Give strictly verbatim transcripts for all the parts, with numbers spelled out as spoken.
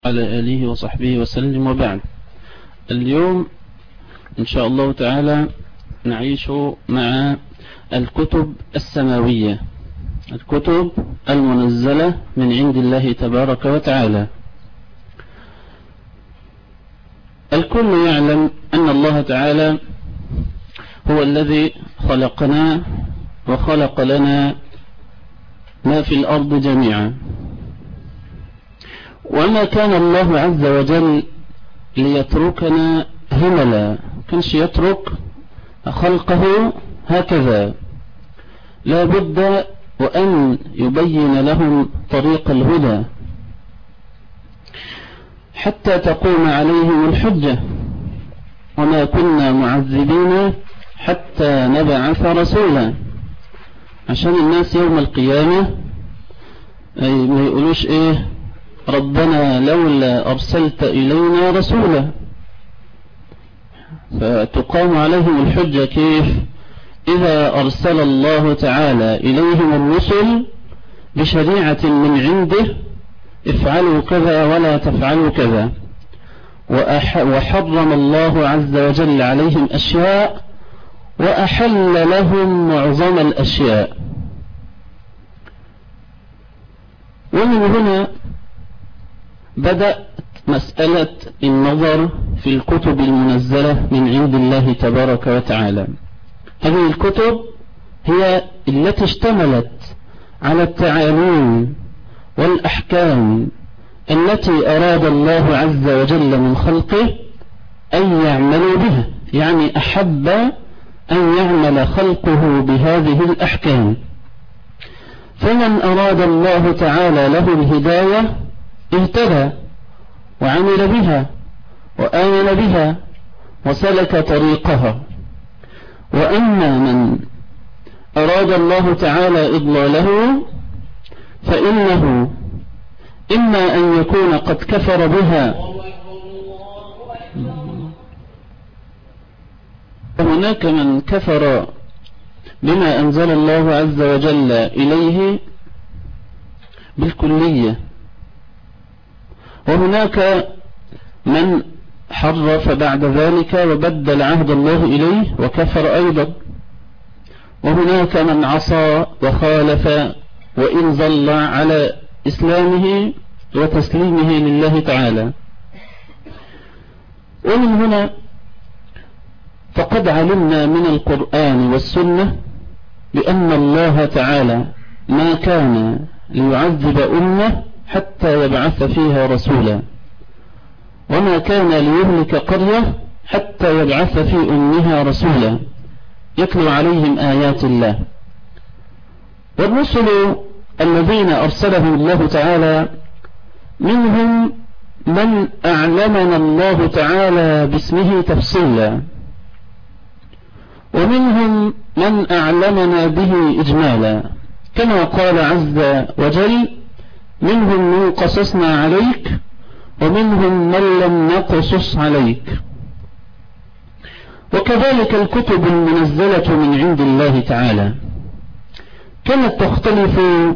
على آله وصحبه وسلم. وبعد، اليوم إن شاء الله تعالى نعيش مع الكتب السماوية، الكتب المنزلة من عند الله تبارك وتعالى. الكل يعلم أن الله تعالى هو الذي خلقنا وخلق لنا ما في الأرض جميعا، وما كان الله عز وجل ليتركنا هملا، كانش يترك خلقه هكذا، لا بد وأن يبين لهم طريق الهدى حتى تقوم عليهم الحجة. وما كنا معذبين حتى نبعث رسولا، عشان الناس يوم القيامة ما يقولوش ايه ربنا لولا أرسلت إلينا رسولا، فتقام عليهم الحجة. كيف؟ إذا أرسل الله تعالى إليهم الرسل بشريعة من عنده، افعلوا كذا ولا تفعلوا كذا، وحرم الله عز وجل عليهم أشياء وأحل لهم معظم الأشياء. ومن هنا بدأت مسألة النظر في الكتب المنزلة من عند الله تبارك وتعالى. هذه الكتب هي التي اشتملت على التعاليم والأحكام التي أراد الله عز وجل من خلقه أن يعملوا بها، يعني أحب أن يعمل خلقه بهذه الأحكام. فمن أراد الله تعالى له الهداية اهتدى وعمل بها وآمن بها وسلك طريقها. وأما من أراد الله تعالى إضلاله فإنه إما أن يكون قد كفر بها، وهناك من كفر بما أنزل الله عز وجل إليه بالكلية، وهناك من حرف بعد ذلك وبدل عهد الله إليه وكفر أيضا، وهناك من عصى وخالف وإن ظل على إسلامه وتسليمه لله تعالى. ومن هنا فقد علمنا من القرآن والسنة بأن الله تعالى ما كان ليعذب أمة حتى يبعث فيها رسولا، وما كان ليهلك قرية حتى يبعث في أمها رسولا يتلو عليهم آيات الله. والرسل الذين أرسلهم الله تعالى منهم من أعلمنا الله تعالى باسمه تفصيلا، ومنهم من أعلمنا به إجمالا، كما قال عز وجل منهم من قصصنا عليك ومنهم من لم نقصص عليك. وكذلك الكتب المنزلة من عند الله تعالى كانت تختلف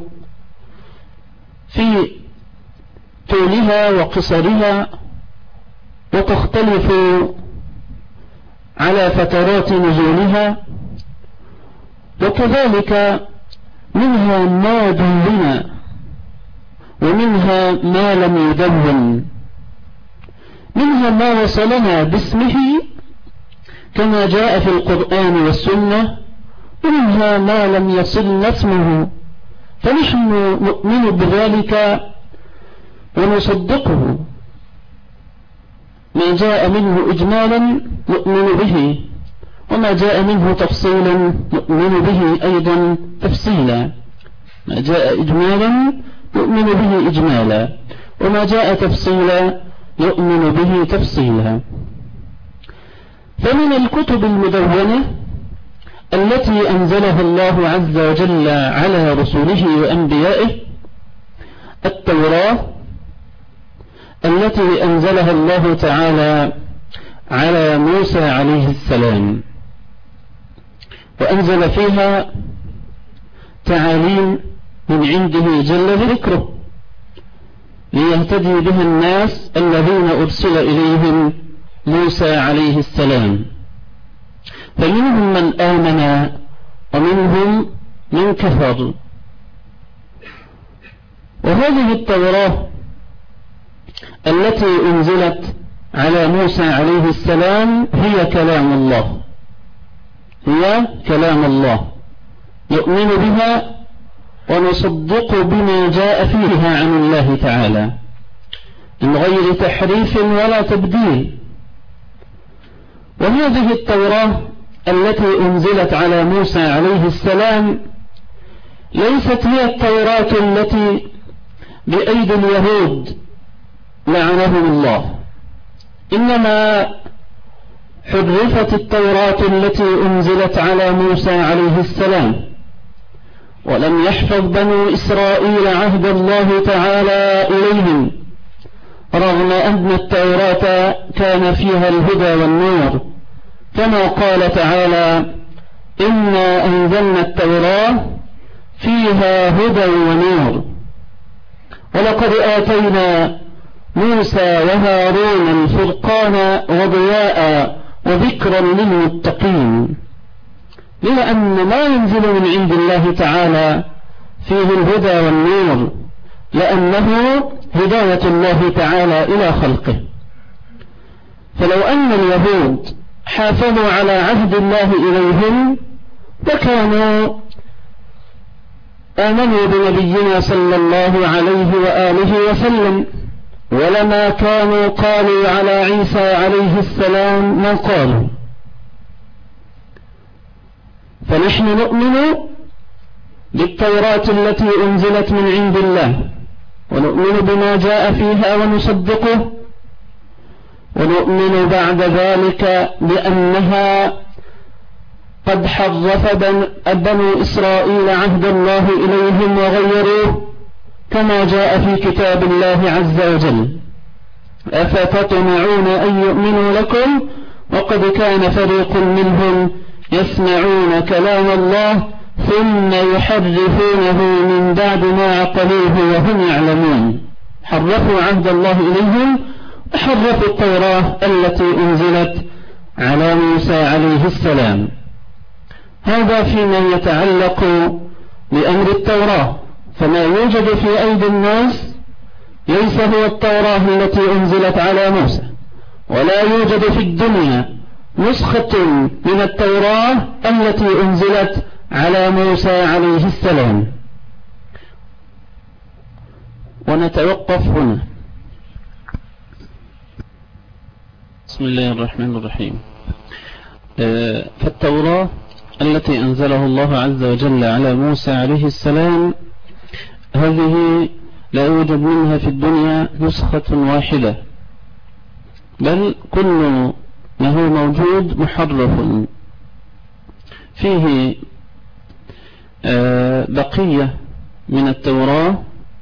في طولها وقصرها، وتختلف على فترات نزولها، وكذلك منها ما دون ومنها ما لم يدون، منها ما وصلنا باسمه كما جاء في القرآن والسنة، ومنها ما لم يصل اسمه، فنحن نؤمن بذلك ونصدقه. ما جاء منه إجمالا نؤمن به، وما جاء منه تفصيلا نؤمن به أيضا تفصيلا. ما جاء إجمالا نؤمن به إجمالا، وما جاء تفصيلا نؤمن به تفصيلا. فمن الكتب المدونة التي أنزلها الله عز وجل على رسوله وأنبيائه التوراة التي أنزلها الله تعالى على موسى عليه السلام، وأنزل فيها تعاليم من عنده جل ذكره، ليهتدي بها الناس الذين أرسل إليهم موسى عليه السلام، فمنهم من آمن ومنهم من كفر. وهذه التوراة التي أنزلت على موسى عليه السلام هي كلام الله، هي كلام الله، نؤمن بها ونصدق بما جاء فيها عن الله تعالى من غير تحريف ولا تبديل. وهذه التوراة التي أنزلت على موسى عليه السلام ليست هي التوراة التي بأيدي اليهود لعنهم الله، إنما حرفت التوراة التي أنزلت على موسى عليه السلام، ولم يحفظ بنو إسرائيل عهد الله تعالى إليهم، رغم أن التوراة كان فيها الهدى والنور، كما قال تعالى: إنا أنزلنا التوراة فيها هدى ونور. ولقد آتينا موسى وهارون الفرقان وضياء وذكرا للمتقين، لأن ما ينزل من عند الله تعالى فيه الهدى والنور، لأنه هداية الله تعالى إلى خلقه. فلو أن اليهود حافظوا على عهد الله إليهم لكانوا آمنوا بنبينا صلى الله عليه وآله وسلم، ولما كانوا قالوا على عيسى عليه السلام ما قالوا. فنحن نؤمن بالتوراة التي أنزلت من عند الله، ونؤمن بما جاء فيها ونصدقه، ونؤمن بعد ذلك بأنها قد حرف بنو إسرائيل عهد الله إليهم وغيروه، كما جاء في كتاب الله عز وجل: أفتطمعون أن يؤمنوا لكم وقد كان فريق منهم يسمعون كلام الله ثم يحرفونه من بعد ما عقلوه وهم يعلمون. حرفوا عهد الله إليهم وحرفوا التوراة التي أنزلت على موسى عليه السلام. هذا فيما يتعلق بأمر التوراة. فما يوجد في أيدي الناس ليس هو التوراة التي أنزلت على موسى، ولا يوجد في الدنيا نسخة من التوراة التي أنزلت على موسى عليه السلام. ونتوقف هنا. بسم الله الرحمن الرحيم. فالتوراة التي أنزله الله عز وجل على موسى عليه السلام هذه لا يوجد منها في الدنيا نسخة واحدة، بل كل ما هو موجود محرف فيه بقية من التوراة،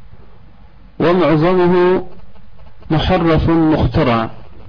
ومعظمه محرف مخترع.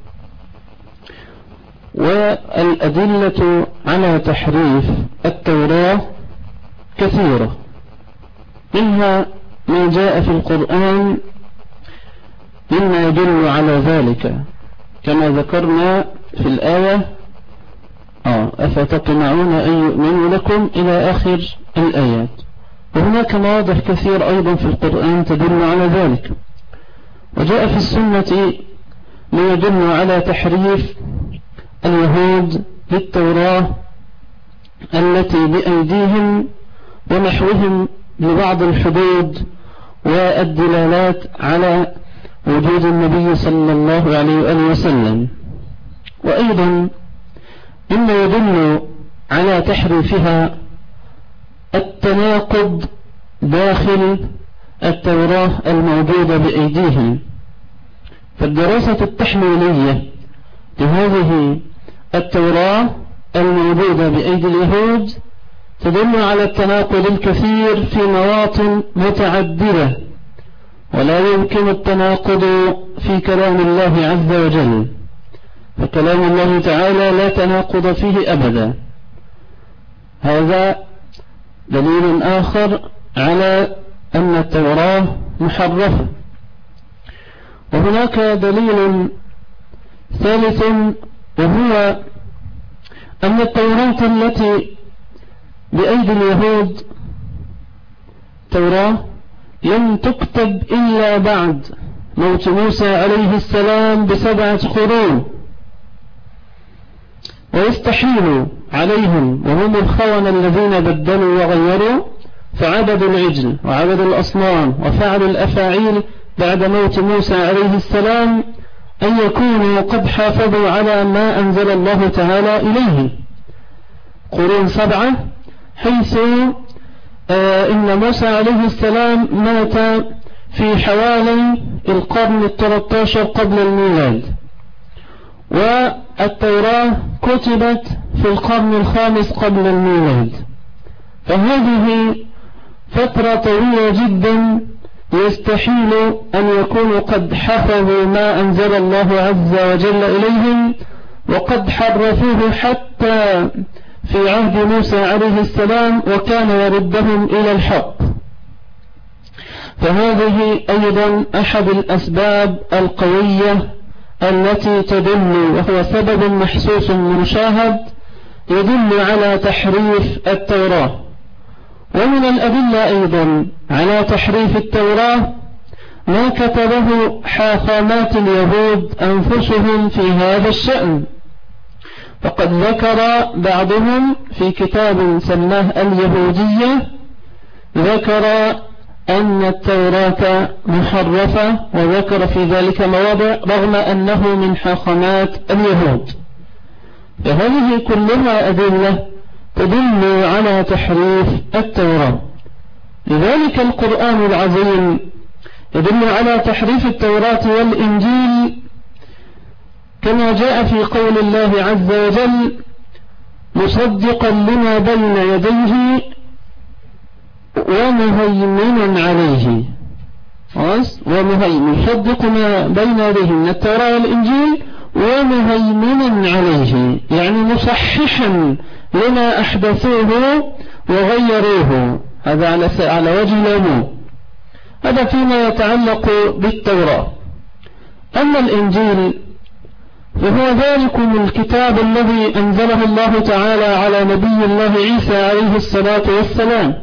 والأدلة على تحريف التوراة كثيرة، منها ما جاء في القرآن مما يدل على ذلك، كما ذكرنا في الآية: آه أفتطمعون أن يؤمنوا لكم إلى آخر الآيات. وهناك مواضع كثير أيضا في القرآن تدل على ذلك. وجاء في السنة ما يدل على تحريف اليهود للتوراة التي بأيديهم ونحوهم لبعض الحدود والدلالات على وجود النبي صلى الله عليه وآله وسلم. وأيضا مما يدل على تحريفها التناقض داخل التوراة الموجودة بأيديهم. فالدراسة التحليلية لهذه التوراة الموجودة بأيدي اليهود تدل على التناقض الكثير في مواطن متعددة، ولا يمكن التناقض في كلام الله عز وجل، فكلام الله تعالى لا تناقض فيه أبدا. هذا دليل آخر على أن التوراة محرفة. وهناك دليل ثالث، وهو أن التوراة التي بأيدي اليهود توراة لم تكتب إلا بعد موت موسى عليه السلام بسبعة قرون، ويستحيل عليهم وهم الخونة الذين بدلوا وغيروا فعبدوا العجل وعبدوا الأصنام وفعلوا الأفاعيل بعد موت موسى عليه السلام أن يكونوا قد حافظوا على ما أنزل الله تعالى إليه قرون سبعة، حيث آه إن موسى عليه السلام مات في حوالي القرن الثالث عشر قبل الميلاد، والتوراة كتبت في القرن الخامس قبل الميلاد، فهذه فترة طويلة جدا يستحيل أن يكونوا قد حفظوا ما أنزل الله عز وجل إليهم، وقد حرفوه حتى في عهد موسى عليه السلام وكان يردهم إلى الحق. فهذه أيضا أحد الأسباب القوية التي تدل، وهو سبب محسوس مشاهد يدل على تحريف التوراة. ومن الأدلة أيضا على تحريف التوراة ما كتبه حاخامات اليهود أنفسهم في هذا الشأن، فقد ذكر بعضهم في كتاب سماه اليهودية، ذكر أن التوراة محرفة، وذكر في ذلك مواضع رغم أنه من حاخامات اليهود. فهذه كلها أدلة تدل على تحريف التوراة. لذلك القرآن العظيم يدل على تحريف التوراة والإنجيل كما جاء في قول الله عز وجل: مصدقا لما بين يديه ومهيمنا عليه. ومهيمن مصدق ما بين يديه من التوراة والإنجيل ومهيمنا عليه، يعني مصححا لما أحدثوه وغيروه. هذا على على وجه العموم. هذا فيما يتعلق بالتوراة. أما الإنجيل فهو ذلكم الكتاب الذي أنزله الله تعالى على نبي الله عيسى عليه الصلاة والسلام،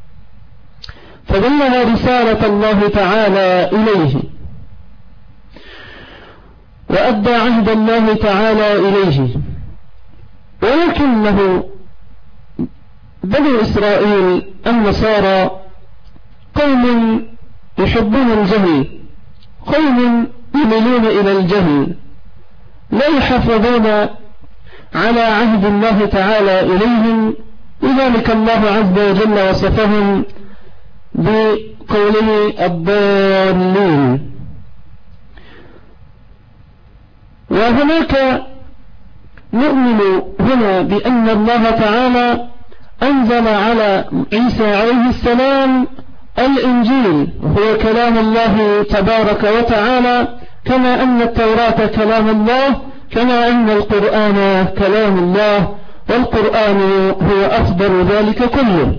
فبلغ رسالة الله تعالى إليه وأدى عهد الله تعالى إليه، ولكنه بني إسرائيل النصارى قوم يحبون الجهل، قوم يميلون إلى الجهل، لا يحافظون على عهد الله تعالى إليهم. لذلك الله عز وجل وصفهم بقوله الضالين. وهناك نؤمن هنا بأن الله تعالى أنزل على عيسى عليه السلام الإنجيل، وهو كلام الله تبارك وتعالى، كما أن التوراة كلام الله، كما أن القرآن كلام الله، والقرآن هو أفضل ذلك كله.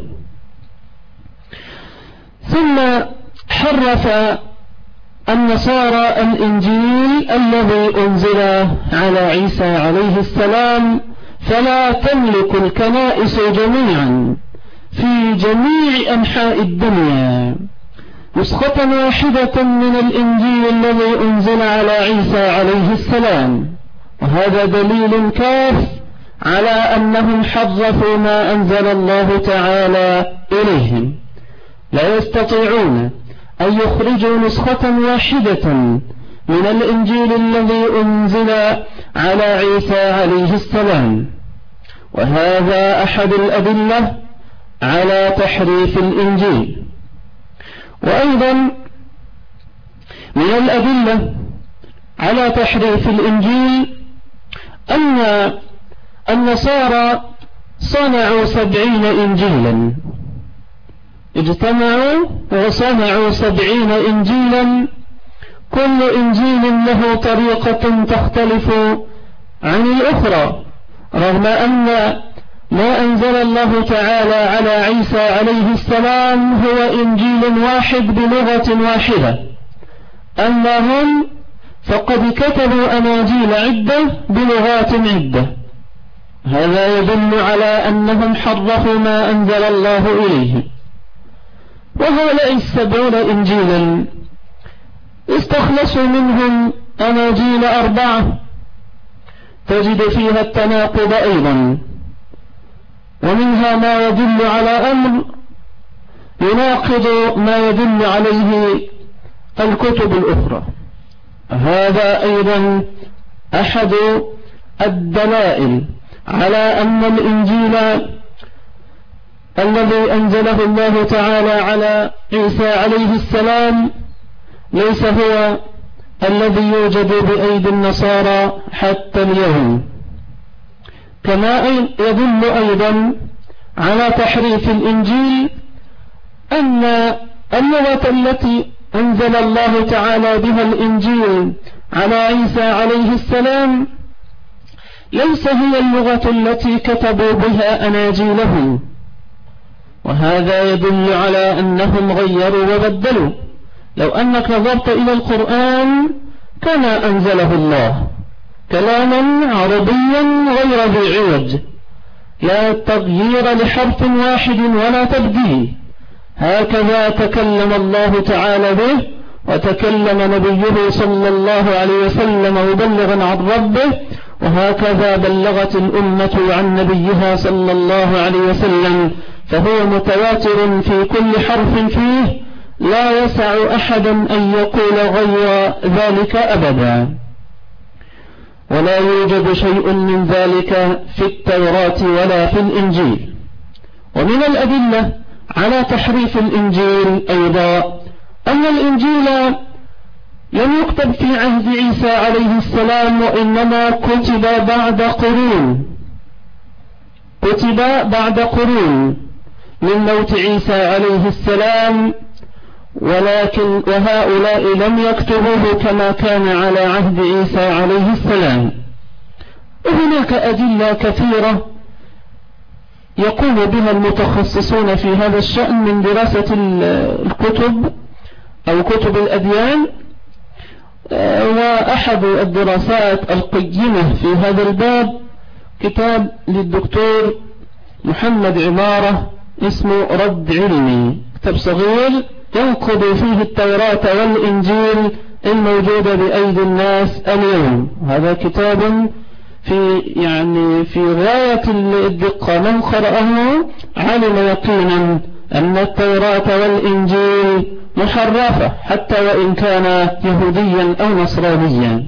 ثم حرف النصارى الإنجيل الذي أنزل على عيسى عليه السلام، فلا تملك الكنائس جميعا في جميع أنحاء الدنيا نسخة واحدة من الإنجيل الذي أنزل على عيسى عليه السلام، وهذا دليل كاف على أنهم حرفوا ما أنزل الله تعالى إليهم. لا يستطيعون أن يخرجوا نسخة واحدة من الإنجيل الذي أنزل على عيسى عليه السلام، وهذا أحد الأدلة على تحريف الإنجيل. وأيضا من الأدلة على تحريف الإنجيل أن النصارى صنعوا سبعين إنجيلا، اجتمعوا وصنعوا سبعين إنجيلا، كل إنجيل له طريقة تختلف عن الأخرى، رغم أن ما أنزل الله تعالى على عيسى عليه السلام هو إنجيل واحد بلغة واحدة، أما هم فقد كتبوا أناجيل عدة بلغات عدة. هذا يدل على أنهم حرفوا ما أنزل الله إليهم. وهؤلاء السبعون إنجيلا استخلصوا منهم أناجيل أربعة تجد فيها التناقض أيضا، ومنها ما يدل على أمر يناقض ما يدل عليه الكتب الأخرى. هذا أيضا أحد الدلائل على أن الإنجيل الذي أنزله الله تعالى على عيسى عليه السلام ليس هو الذي يوجد بأيدي النصارى حتى اليوم. كما يدل أيضا على تحريف الإنجيل أن اللغة التي أنزل الله تعالى بها الإنجيل على عيسى عليه السلام ليس هي اللغة التي كتبوا بها أناجيلهم، وهذا يدل على أنهم غيروا وبدلوا. لو أنك نظرت إلى القرآن كما أنزله الله كلاما عربيا غير ذي عوج، لا تغيير لحرف واحد ولا تبديل، هكذا تكلم الله تعالى به وتكلم نبيه صلى الله عليه وسلم مبلغا عن ربه، وهكذا بلغت الأمة عن نبيها صلى الله عليه وسلم، فهو متواتر في كل حرف فيه، لا يسع أحدا أن يقول غير ذلك أبدا. ولا يوجد شيء من ذلك في التوراة ولا في الإنجيل. ومن الأدلة على تحريف الإنجيل أيضا أن الإنجيل لم يكتب في عهد عيسى عليه السلام، وإنما كتب بعد قرون كتب بعد قرون من موت عيسى عليه السلام، ولكن وهؤلاء لم يكتبوه كما كان على عهد عيسى عليه السلام. وهناك أدلة كثيرة يقوم بها المتخصصون في هذا الشأن من دراسة الكتب أو كتب الأديان، وأحد الدراسات القيمة في هذا الباب كتاب للدكتور محمد عمارة اسمه رد علمي، كتاب صغير ينقض فيه التوراة والإنجيل الموجودة بأيدي الناس اليوم. هذا كتاب في يعني في غاية الدقة، من قرأه علم يقينا أن التوراة والإنجيل محرفة حتى وإن كان يهوديا أو نصرانيا.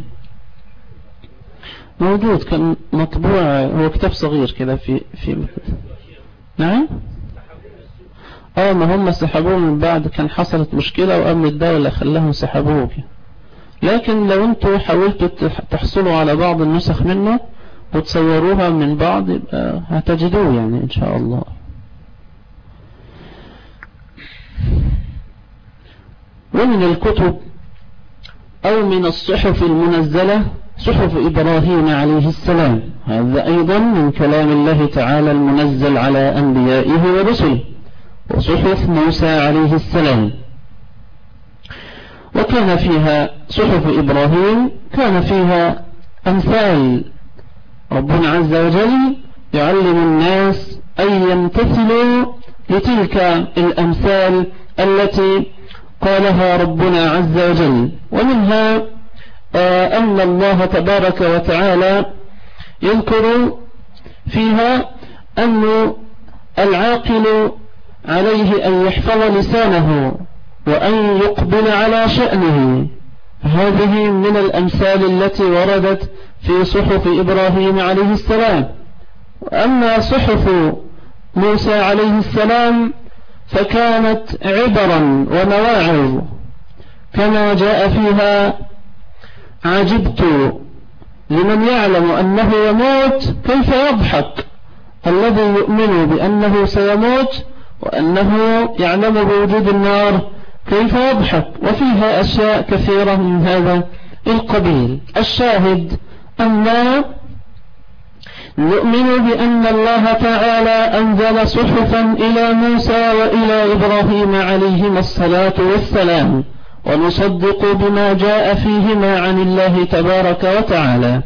موجود كان مطبوع، هو كتاب صغير كده في في نعم اه ما هم سحبوه من بعد، كان حصلت مشكلة وأمن الدولة خلاهم سحبوه. لكن لو انتوا حاولتوا تحصلوا على بعض النسخ منه وتصوروها من بعض يبقى هتجدوه يعني إن شاء الله. ومن الكتب أو من الصحف المنزلة صحف إبراهيم عليه السلام، هذا أيضا من كلام الله تعالى المنزل على أنبيائه ورسله. وصحف موسى عليه السلام، وكان فيها صحف إبراهيم كان فيها أمثال ربنا عز وجل يعلم الناس أن يمتثلوا لتلك الأمثال التي قالها ربنا عز وجل. ومنها آه أن الله تبارك وتعالى يذكر فيها أن العاقل عليه أن يحفظ لسانه وأن يقبل على شأنه. هذه من الأمثال التي وردت في صحف إبراهيم عليه السلام. أما صحف موسى عليه السلام فكانت عبرا ومواعظ، كما جاء فيها: عجبت لمن يعلم أنه يموت كيف يضحك، الذي يؤمن بأنه سيموت وأنه يعلم بوجود النار كيف يضحك. وفيها أشياء كثيرة من هذا القبيل. الشاهد أننا نؤمن بأن الله تعالى أنزل صحفا إلى موسى وإلى إبراهيم عليهما الصلاة والسلام، ونصدق بما جاء فيهما عن الله تبارك وتعالى.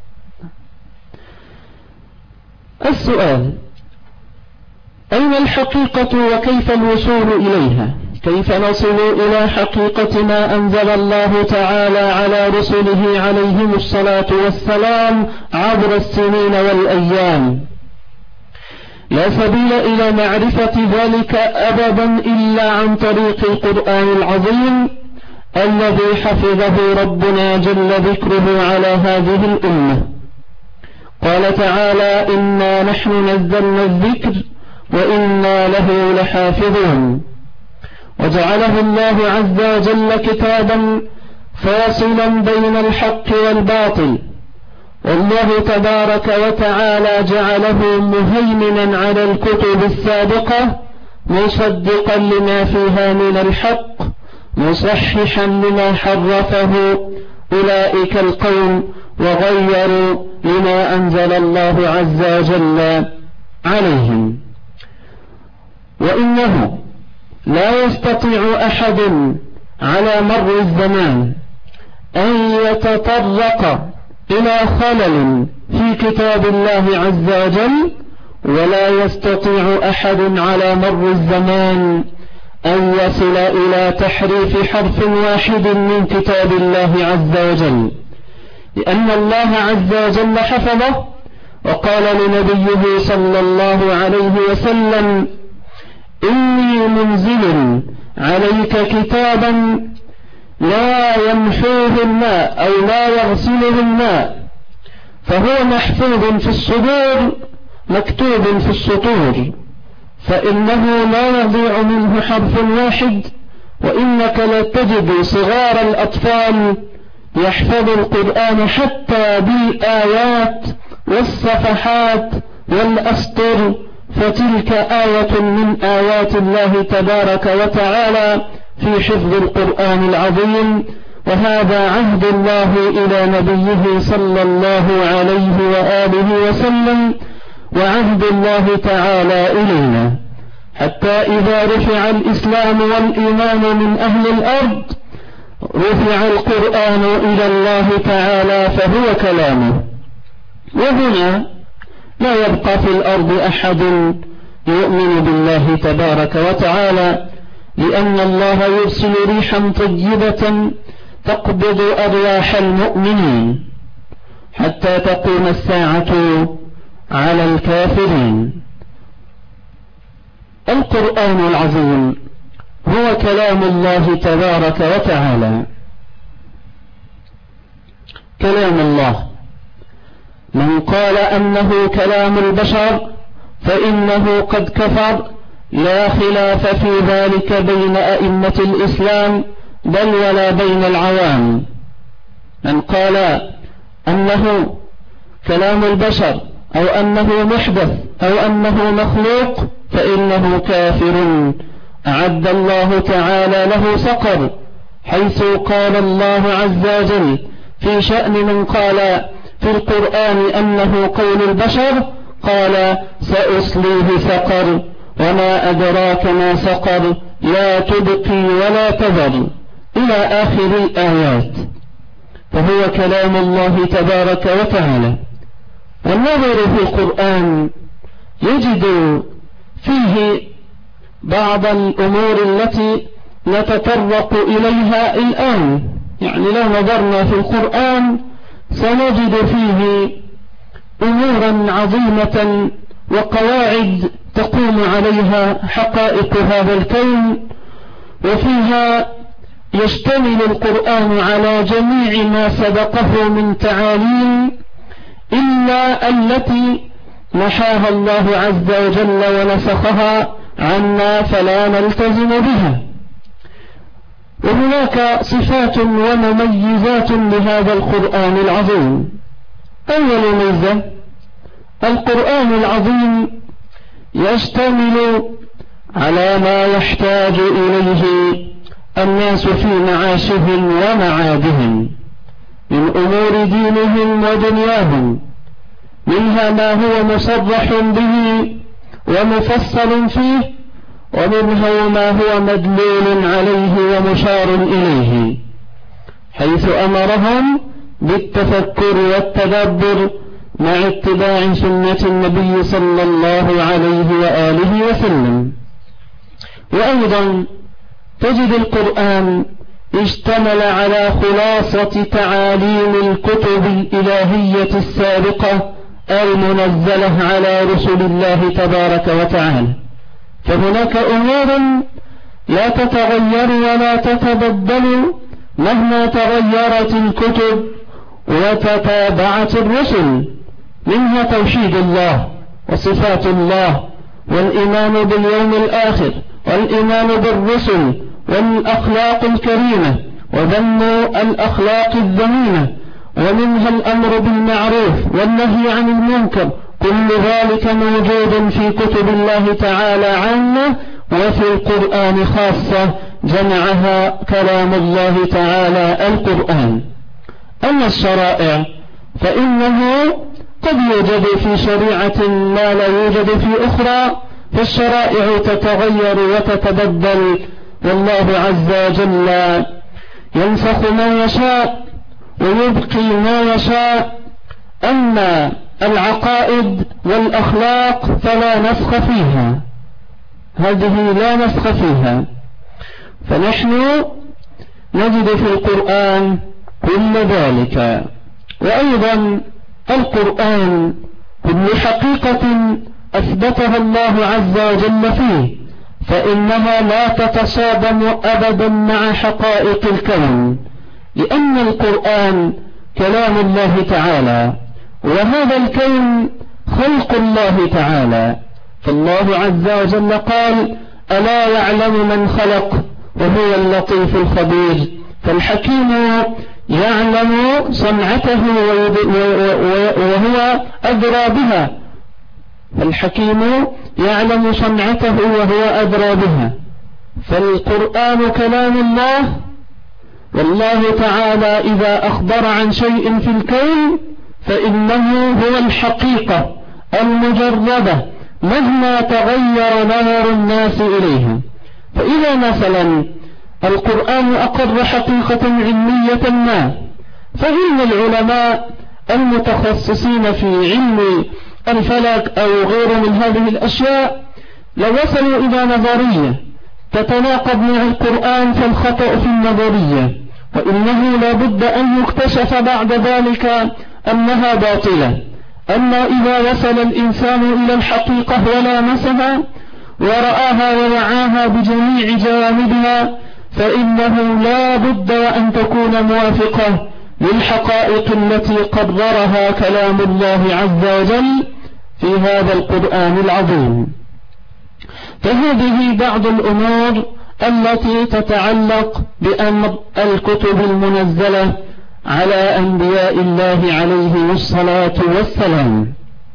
السؤال: أين الحقيقة وكيف الوصول إليها؟ كيف نصل إلى حقيقة ما أنزل الله تعالى على رسله عليهم الصلاة والسلام عبر السنين والأيام؟ لا سبيل إلى معرفة ذلك أبدا إلا عن طريق القرآن العظيم الذي حفظه ربنا جل ذكره على هذه الأمة. قال تعالى: إنا نحن نزلنا الذكر وإنا له لحافظون. وجعله الله عز وجل كتابا فاصلا بين الحق والباطل، والله تبارك وتعالى جعله مهيمنا على الكتب السابقة مصدقا لما فيها من الحق مصححا لما حرفه أولئك القوم وغيروا لما أنزل الله عز وجل عليهم. وإنه لا يستطيع أحد على مر الزمان أن يتطرق إلى خلل في كتاب الله عز وجل، ولا يستطيع أحد على مر الزمان أن يصل إلى تحريف حرف واحد من كتاب الله عز وجل، لأن الله عز وجل حفظه. وقال لنبيه صلى الله عليه وسلم: إني منزل عليك كتابا لا يمحوه الماء أو لا يغسله الماء، فهو محفوظ في الصدور مكتوب في السطور، فإنه لا يضيع منه حرف واحد. وإنك لتجد صغار الأطفال يحفظ القرآن حتى بالآيات والصفحات والأسطر، فتلك آية من آيات الله تبارك وتعالى في حفظ القرآن العظيم. وهذا عهد الله إلى نبيه صلى الله عليه وآله وسلم، وعهد الله تعالى إلينا، حتى إذا رفع الإسلام والإيمان من أهل الأرض رفع القرآن إلى الله تعالى فهو كلامه. وهنا لا يبقى في الأرض أحد يؤمن بالله تبارك وتعالى، لأن الله يرسل ريحا طيبة تقبض أرواح المؤمنين حتى تقوم الساعة على الكافرين. القرآن العظيم هو كلام الله تبارك وتعالى، كلام الله. من قال أنه كلام البشر فإنه قد كفر، لا خلاف في ذلك بين أئمة الإسلام بل ولا بين العوام. من قال أنه كلام البشر أو أنه محدث أو أنه مخلوق فإنه كافر، أعد الله تعالى له سقر، حيث قال الله عز وجل في شأن من قال في القرآن أنه قول البشر، قال: سأصليه سقر وما أدراك ما سقر لا تبقي ولا تذر، إلى آخر الآيات. فهو كلام الله تبارك وتعالى. والنظر في القرآن يجد فيه بعض الأمور التي نتطرق إليها الآن. يعني لو نظرنا في القرآن سنجد فيه أمورا عظيمة وقواعد تقوم عليها حقائق هذا الكون، وفيها يشتمل القرآن على جميع ما سبقه من تعاليم إلا التي نحاها الله عز وجل ونسخها عنا فلا نلتزم بها. وهناك صفات ومميزات لهذا القرآن العظيم. أول ميزة: القرآن العظيم يشتمل على ما يحتاج إليه الناس في معاشهم ومعادهم من أمور دينهم ودنياهم، منها ما هو مصرح به ومفصل فيه، ومنه ما هو مدلول عليه ومشار إليه، حيث أمرهم بالتفكر والتدبر مع اتباع سنة النبي صلى الله عليه وآله وسلم. وأيضا تجد القرآن اشتمل على خلاصة تعاليم الكتب الإلهية السابقة المنزلة على رسل الله تبارك وتعالى، فهناك أمور لا تتغير ولا تتبدل مهما تغيرت الكتب وتتابعت الرسل، منها توحيد الله وصفات الله والإيمان باليوم الآخر والإيمان بالرسل والأخلاق الكريمة وذم الأخلاق الذميمة، ومنها الأمر بالمعروف والنهي عن المنكر. كل ذلك موجود في كتب الله تعالى عامة، وفي القرآن خاصة جمعها كلام الله تعالى القرآن. أما الشرائع فإنه قد يوجد في شريعة ما لا يوجد في أخرى، فالشرائع تتغير وتتبدل، والله عز وجل ينسخ ما يشاء ويبقي ما يشاء. أما العقائد والأخلاق فلا نسخ فيها، هذه لا نسخ فيها، فنحن نجد في القرآن كل ذلك. وأيضا القرآن كل حقيقة أثبتها الله عز وجل فيه، فإنها لا تتصادم أبدا مع حقائق الكون، لأن القرآن كلام الله تعالى، وهذا الكون خلق الله تعالى. فالله عز وجل قال: ألا يعلم من خلق وهو اللطيف الخبير. فالحكيم يعلم صنعته وهو أدرى بها، فالحكيم يعلم صنعته وهو أدرى بها. فالقرآن كلام الله، والله تعالى إذا أخبر عن شيء في الكون فإنه هو الحقيقة المجردة مهما تغير نظر الناس إليها. فإذا مثلا القرآن أقر حقيقة علمية ما، فإن العلماء المتخصصين في علم الفلك أو غير من هذه الأشياء لو وصلوا إلى نظرية تتناقض مع القرآن فالخطأ في النظرية، وإنه لا بد أن يكتشف بعد ذلك أنها باطلة. أما إذا وصل الإنسان إلى الحقيقة ولامسها ورآها ووعاها بجميع جوانبها فإنه لا بد أن تكون موافقة للحقائق التي قررها كلام الله عز وجل في هذا القرآن العظيم. فهذه بعض الأمور التي تتعلق بأمر الكتب المنزلة على أنبياء الله عليهم الصلاة والسلام.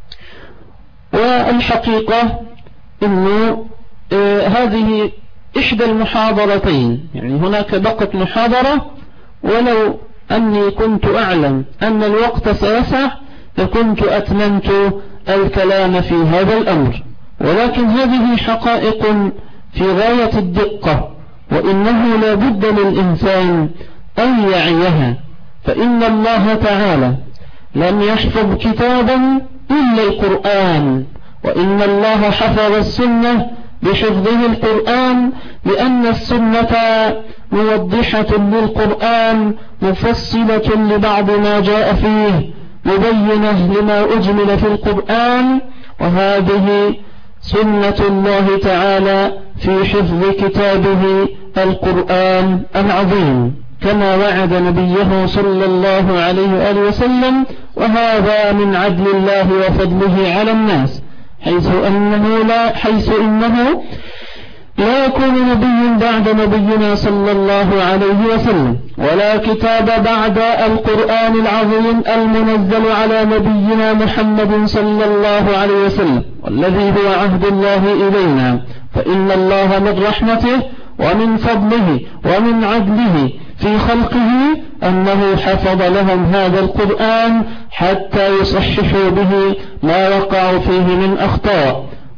والحقيقة أنه آه هذه إحدى المحاضرتين، يعني هناك بقت محاضرة، ولو أني كنت أعلم أن الوقت سيسع لكنت أتممت الكلام في هذا الأمر، ولكن هذه حقائق في غاية الدقة، وإنه لا بد للإنسان أن يعيها. فإن الله تعالى لم يحفظ كتابا إلا القرآن، وإن الله حفظ السنة بحفظه القرآن، لأن السنة موضحة للقرآن مفصلة لبعض ما جاء فيه مبينة لما أجمل في القرآن. وهذه سنة الله تعالى في حفظ كتابه القرآن العظيم، كما وعد نبيه صلى الله عليه وآله وسلم، وهذا من عدل الله وفضله على الناس، حيث أنه لا حيث إنه لا يكون نبي بعد نبينا صلى الله عليه وسلم، ولا كتاب بعد القرآن العظيم المنزل على نبينا محمد صلى الله عليه وسلم، والذي هو عهد الله إلينا. فإن الله من رحمته ومن فضله ومن عدله في خلقه أنه حفظ لهم هذا القرآن حتى يصححوا به ما وقعوا فيه من أخطاء،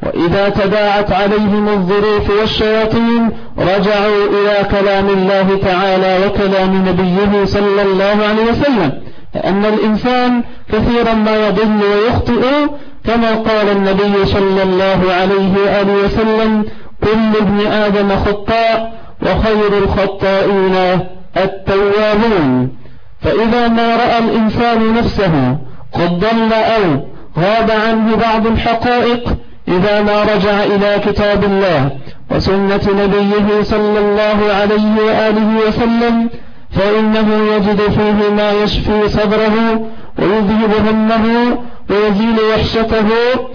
وإذا تداعت عليهم الظروف والشياطين رجعوا إلى كلام الله تعالى وكلام نبيه صلى الله عليه وسلم، لأن الإنسان كثيرا ما يضل ويخطئ، كما قال النبي صلى الله عليه وآله وسلم: كل ابن آدم خطاء وخير الخطائين التوابون. فإذا ما رأى الإنسان نفسه قد ضل أو غاب عنه بعض الحقائق، إذا ما رجع إلى كتاب الله وسنة نبيه صلى الله عليه وآله وسلم فإنه يجد فيه ما يشفي صدره ويذهب همه ويزيل وحشته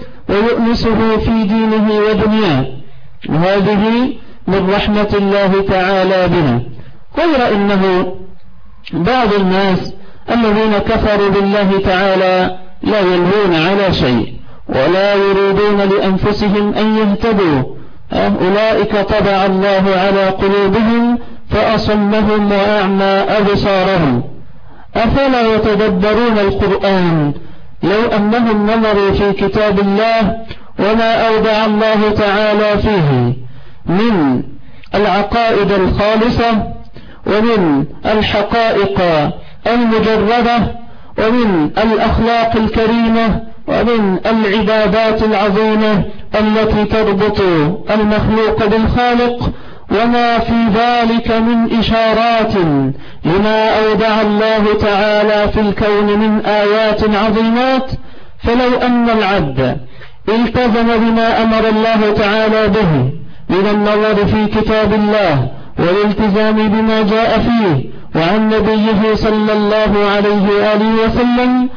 ويؤنسه في دينه ودنياه، وهذه من رحمة الله تعالى بنا. غير إنه بعض الناس الذين كفروا بالله تعالى لا يلوون على شيء ولا يريدون لأنفسهم أن يهتدوا، أولئك طبع الله على قلوبهم فأصمهم وأعمى أبصارهم. أفلا يتدبرون القرآن؟ لو أنهم نظروا في كتاب الله وما أودع الله تعالى فيه من العقائد الخالصة ومن الحقائق المجردة ومن الأخلاق الكريمة ومن العبادات العظيمة التي تربط المخلوق بالخالق، وما في ذلك من إشارات لما أودع الله تعالى في الكون من آيات عظيمات، فلو أن العبد التزم بما أمر الله تعالى به من النظر في كتاب الله والالتزام بما جاء فيه وعن نبيه صلى الله عليه وآله وسلم،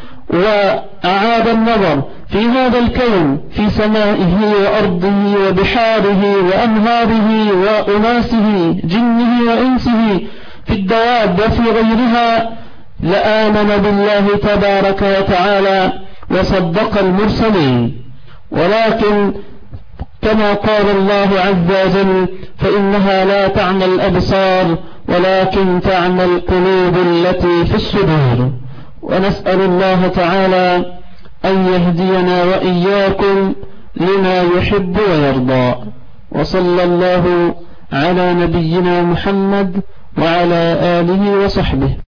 وأعاد النظر في هذا الكون في سمائه وأرضه وبحاره وأنهاره وأناسه جنه وإنسه في الدواب وفي غيرها، لآمن بالله تبارك وتعالى وصدق المرسلين. ولكن كما قال الله عز وجل: فإنها لا تعمى الأبصار ولكن تعمى القلوب التي في الصدور. ونسأل الله تعالى أن يهدينا وإياكم لما يحب ويرضى. وصلى الله على نبينا محمد وعلى آله وصحبه.